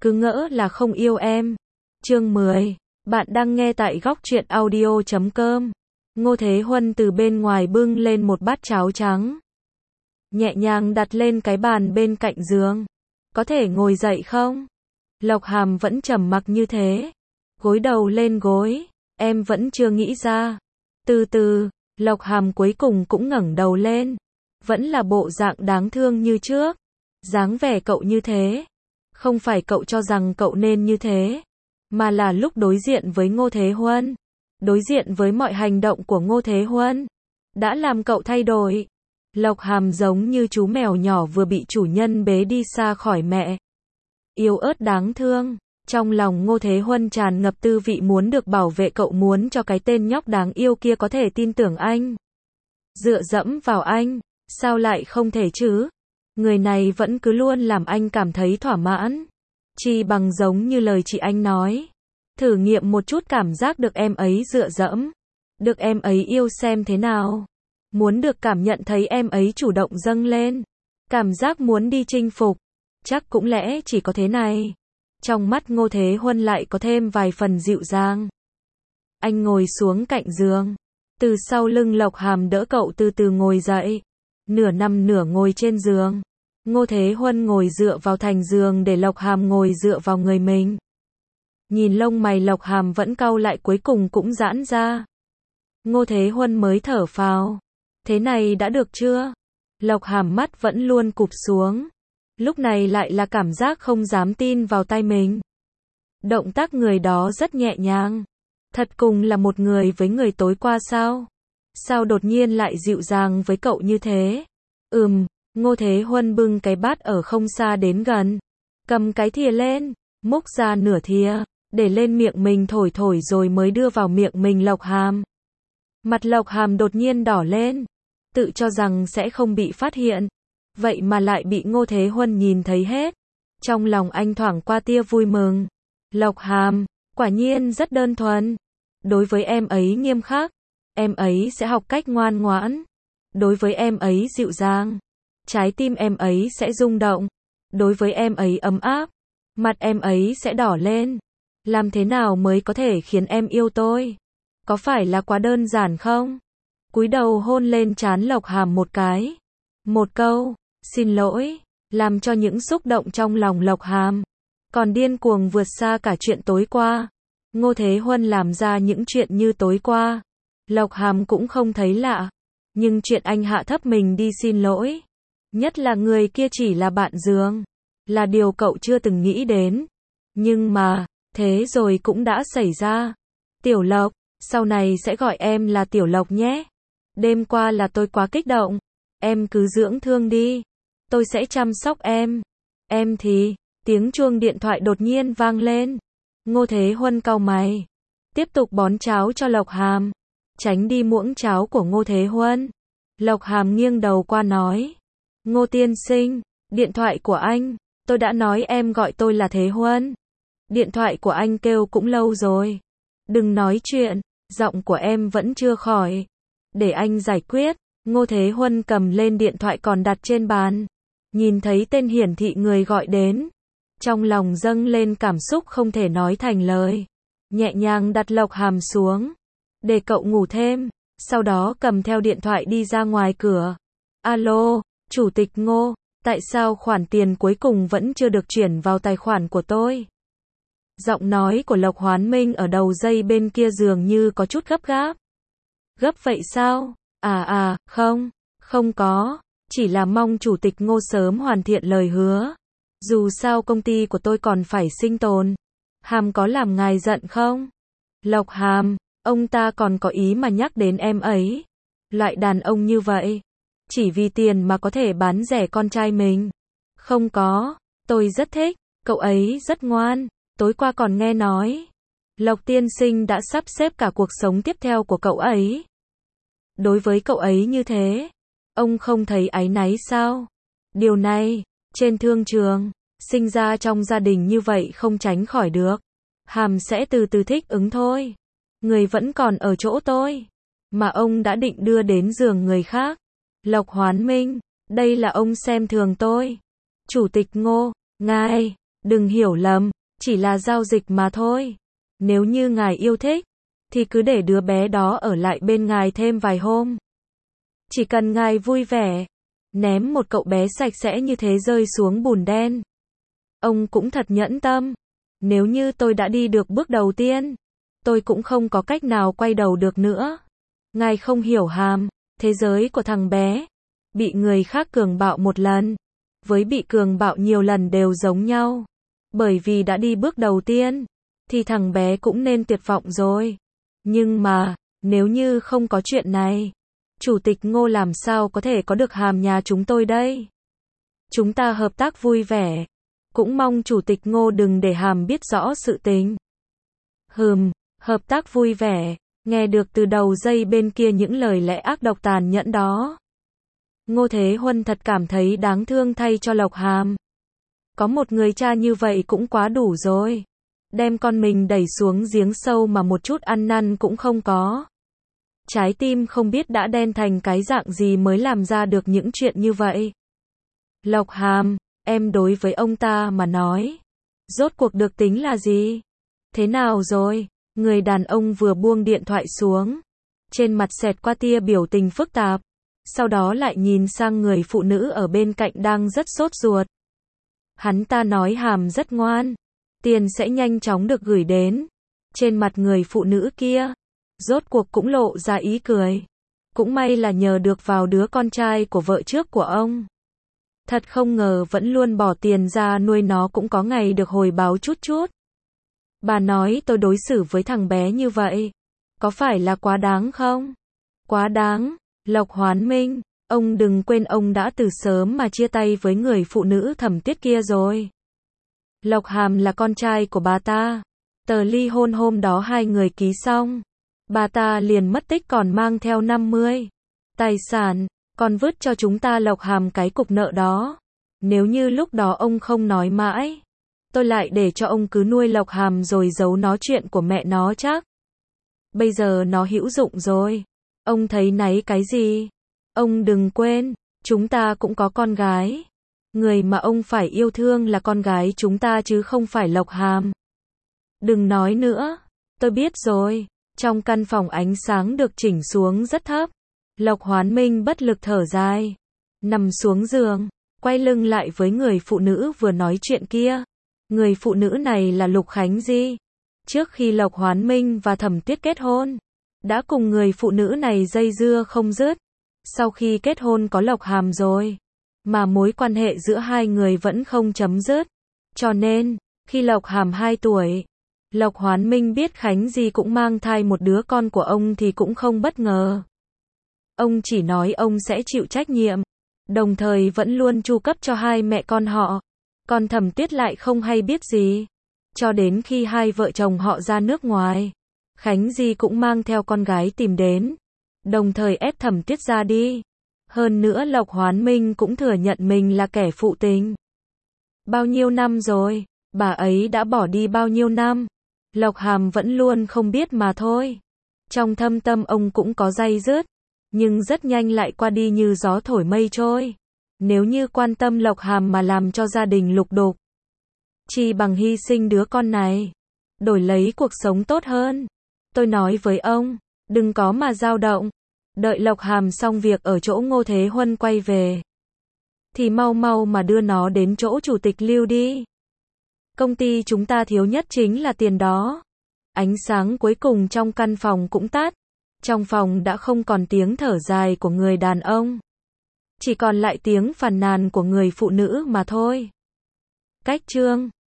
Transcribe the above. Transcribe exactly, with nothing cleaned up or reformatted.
cứ ngỡ là không yêu em. Chương mười. Bạn đang nghe tại góc truyện audio chấm com. Ngô Thế Huân từ bên ngoài bưng lên một bát cháo trắng. Nhẹ nhàng đặt lên cái bàn bên cạnh giường. Có thể ngồi dậy không? Lộc Hàm vẫn trầm mặc như thế. Gối đầu lên gối. Em vẫn chưa nghĩ ra. Từ từ, Lộc Hàm cuối cùng cũng ngẩng đầu lên. Vẫn là bộ dạng đáng thương như trước. Dáng vẻ cậu như thế. Không phải cậu cho rằng cậu nên như thế. Mà là lúc đối diện với Ngô Thế Huân. Đối diện với mọi hành động của Ngô Thế Huân. Đã làm cậu thay đổi. Lộc Hàm giống như chú mèo nhỏ vừa bị chủ nhân bế đi xa khỏi mẹ. Yếu ớt đáng thương. Trong lòng Ngô Thế Huân tràn ngập tư vị muốn được bảo vệ, cậu muốn cho cái tên nhóc đáng yêu kia có thể tin tưởng anh. Dựa dẫm vào anh. Sao lại không thể chứ? Người này vẫn cứ luôn làm anh cảm thấy thỏa mãn. Chỉ bằng giống như lời chị anh nói. Thử nghiệm một chút cảm giác được em ấy dựa dẫm. Được em ấy yêu xem thế nào. Muốn được cảm nhận thấy em ấy chủ động dâng lên. Cảm giác muốn đi chinh phục. Chắc cũng lẽ chỉ có thế này. Trong mắt Ngô Thế Huân lại có thêm vài phần dịu dàng. Anh ngồi xuống cạnh giường. Từ sau lưng Lộc Hàm đỡ cậu từ từ ngồi dậy. Nửa nằm nửa ngồi trên giường. Ngô Thế Huân ngồi dựa vào thành giường để Lộc Hàm ngồi dựa vào người mình. Nhìn lông mày Lộc Hàm vẫn cau lại cuối cùng cũng giãn ra. Ngô Thế Huân mới thở phào. Thế này đã được chưa? Lộc Hàm mắt vẫn luôn cụp xuống. Lúc này lại là cảm giác không dám tin vào tay mình. Động tác người đó rất nhẹ nhàng. Thật cùng là một người với người tối qua sao? Sao đột nhiên lại dịu dàng với cậu như thế? Ừm, Ngô Thế Huân bưng cái bát ở không xa đến gần. Cầm cái thìa lên, múc ra nửa thìa, để lên miệng mình thổi thổi rồi mới đưa vào miệng mình Lộc Hàm. Mặt Lộc Hàm đột nhiên đỏ lên. Tự cho rằng sẽ không bị phát hiện. Vậy mà lại bị Ngô Thế Huân nhìn thấy hết. Trong lòng anh thoảng qua tia vui mừng. Lộc Hàm, quả nhiên rất đơn thuần. Đối với em ấy nghiêm khắc. Em ấy sẽ học cách ngoan ngoãn. Đối với em ấy dịu dàng. Trái tim em ấy sẽ rung động. Đối với em ấy ấm áp. Mặt em ấy sẽ đỏ lên. Làm thế nào mới có thể khiến em yêu tôi? Có phải là quá đơn giản không? Cúi đầu hôn lên trán Lộc Hàm một cái. Một câu, xin lỗi, làm cho những xúc động trong lòng Lộc Hàm còn điên cuồng vượt xa cả chuyện tối qua. Ngô Thế Huân làm ra những chuyện như tối qua. Lộc Hàm cũng không thấy lạ. Nhưng chuyện anh hạ thấp mình đi xin lỗi. Nhất là người kia chỉ là bạn giường. Là điều cậu chưa từng nghĩ đến. Nhưng mà, thế rồi cũng đã xảy ra. Tiểu Lộc, sau này sẽ gọi em là Tiểu Lộc nhé. Đêm qua là tôi quá kích động. Em cứ dưỡng thương đi. Tôi sẽ chăm sóc em. Em thì, tiếng chuông điện thoại đột nhiên vang lên. Ngô Thế Huân cau mày. Tiếp tục bón cháo cho Lộc Hàm. Tránh đi muỗng cháo của Ngô Thế Huân. Lộc Hàm nghiêng đầu qua nói. Ngô tiên sinh, điện thoại của anh. Tôi đã nói em gọi tôi là Thế Huân. Điện thoại của anh kêu cũng lâu rồi. Đừng nói chuyện, giọng của em vẫn chưa khỏi. Để anh giải quyết. Ngô Thế Huân cầm lên điện thoại còn đặt trên bàn. Nhìn thấy tên hiển thị người gọi đến. Trong lòng dâng lên cảm xúc không thể nói thành lời. Nhẹ nhàng đặt Lộc Hàm xuống. Để cậu ngủ thêm. Sau đó cầm theo điện thoại đi ra ngoài cửa. Alo, Chủ tịch Ngô. Tại sao khoản tiền cuối cùng vẫn chưa được chuyển vào tài khoản của tôi? Giọng nói của Lộc Hoán Minh ở đầu dây bên kia dường như có chút gấp gáp. Gấp vậy sao? À à, không, không có. Chỉ là mong Chủ tịch Ngô sớm hoàn thiện lời hứa. Dù sao công ty của tôi còn phải sinh tồn. Hàm có làm ngài giận không? Lộc Hàm, ông ta còn có ý mà nhắc đến em ấy. Loại đàn ông như vậy. Chỉ vì tiền mà có thể bán rẻ con trai mình. Không có, tôi rất thích, cậu ấy rất ngoan, tối qua còn nghe nói. Lộc tiên sinh đã sắp xếp cả cuộc sống tiếp theo của cậu ấy. Đối với cậu ấy như thế, ông không thấy áy náy sao? Điều này, trên thương trường, sinh ra trong gia đình như vậy không tránh khỏi được. Hàm sẽ từ từ thích ứng thôi. Người vẫn còn ở chỗ tôi, mà ông đã định đưa đến giường người khác. Lộc Hoán Minh, đây là ông xem thường tôi. Chủ tịch Ngô, ngài, Đừng hiểu lầm, chỉ là giao dịch mà thôi. Nếu như ngài yêu thích, thì cứ để đứa bé đó ở lại bên ngài thêm vài hôm. Chỉ cần ngài vui vẻ. Ném một cậu bé sạch sẽ như thế rơi xuống bùn đen. Ông cũng thật nhẫn tâm. Nếu như tôi đã đi được bước đầu tiên, tôi cũng không có cách nào quay đầu được nữa. Ngài không hiểu Hàm, thế giới của thằng bé, bị người khác cường bạo một lần, với bị cường bạo nhiều lần đều giống nhau. Bởi vì đã đi bước đầu tiên, thì thằng bé cũng nên tuyệt vọng rồi. Nhưng mà, nếu như không có chuyện này, Chủ tịch Ngô làm sao có thể có được Hàm nhà chúng tôi đây? Chúng ta hợp tác vui vẻ. Cũng mong Chủ tịch Ngô đừng để Hàm biết rõ sự tình. Hừm, hợp tác vui vẻ. Nghe được từ đầu dây bên kia những lời lẽ ác độc tàn nhẫn đó. Ngô Thế Huân thật cảm thấy đáng thương thay cho Lộc Hàm. Có một người cha như vậy cũng quá đủ rồi. Đem con mình đẩy xuống giếng sâu mà một chút ăn năn cũng không có. Trái tim không biết đã đen thành cái dạng gì mới làm ra được những chuyện như vậy. Lộc Hàm, em đối với ông ta mà nói, rốt cuộc được tính là gì? Thế nào rồi? Người đàn ông vừa buông điện thoại xuống, trên mặt xẹt qua tia biểu tình phức tạp, sau đó lại nhìn sang người phụ nữ ở bên cạnh đang rất sốt ruột. Hắn ta nói Hàm rất ngoan, tiền sẽ nhanh chóng được gửi đến. Trên mặt người phụ nữ kia, rốt cuộc cũng lộ ra ý cười. Cũng may là nhờ được vào đứa con trai của vợ trước của ông. Thật không ngờ vẫn luôn bỏ tiền ra nuôi nó cũng có ngày được hồi báo chút chút. Bà nói tôi đối xử với thằng bé như vậy, có phải là quá đáng không? Quá đáng, Lộc Hoán Minh, ông đừng quên ông đã từ sớm mà chia tay với người phụ nữ Thẩm Tuyết kia rồi. Lộc Hàm là con trai của bà ta. Tờ ly hôn hôm đó hai người ký xong, bà ta liền mất tích còn mang theo năm mươi tài sản, còn vứt cho chúng ta Lộc Hàm cái cục nợ đó. Nếu như lúc đó ông không nói mãi, tôi lại để cho ông cứ nuôi Lộc Hàm rồi giấu nó chuyện của mẹ nó chắc. Bây giờ nó hữu dụng rồi. Ông thấy náy cái gì? Ông đừng quên, chúng ta cũng có con gái. Người mà ông phải yêu thương là con gái chúng ta chứ không phải Lộc Hàm. Đừng nói nữa, tôi biết rồi. Trong căn phòng ánh sáng được chỉnh xuống rất thấp. Lộc Hoán Minh bất lực thở dài, nằm xuống giường, quay lưng lại với người phụ nữ vừa nói chuyện kia. Người phụ nữ này là Lục Khánh Di. Trước khi Lộc Hoán Minh và Thẩm Tuyết kết hôn, đã cùng người phụ nữ này dây dưa không dứt. Sau khi kết hôn có Lộc Hàm rồi, mà mối quan hệ giữa hai người vẫn không chấm dứt. Cho nên, khi Lộc Hàm hai tuổi, Lộc Hoán Minh biết Khánh Di cũng mang thai một đứa con của ông thì cũng không bất ngờ. Ông chỉ nói ông sẽ chịu trách nhiệm, đồng thời vẫn luôn chu cấp cho hai mẹ con họ. Còn Thẩm Tuyết lại không hay biết gì. Cho đến khi hai vợ chồng họ ra nước ngoài, Khánh Di cũng mang theo con gái tìm đến, đồng thời ép Thẩm Tuyết ra đi. Hơn nữa Lộc Hoán Minh cũng thừa nhận mình là kẻ phụ tình. Bao nhiêu năm rồi, bà ấy đã bỏ đi bao nhiêu năm, Lộc Hàm vẫn luôn không biết mà thôi. Trong thâm tâm ông cũng có day dứt, nhưng rất nhanh lại qua đi như gió thổi mây trôi. Nếu như quan tâm Lộc Hàm mà làm cho gia đình lục đục, chi bằng hy sinh đứa con này, đổi lấy cuộc sống tốt hơn. Tôi nói với ông, đừng có mà dao động. Đợi Lộc Hàm xong việc ở chỗ Ngô Thế Huân quay về, thì mau mau mà đưa nó đến chỗ Chủ tịch Lưu đi. Công ty chúng ta thiếu nhất chính là tiền đó. Ánh sáng cuối cùng trong căn phòng cũng tắt. Trong phòng đã không còn tiếng thở dài của người đàn ông, chỉ còn lại tiếng phàn nàn của người phụ nữ mà thôi. Cách chương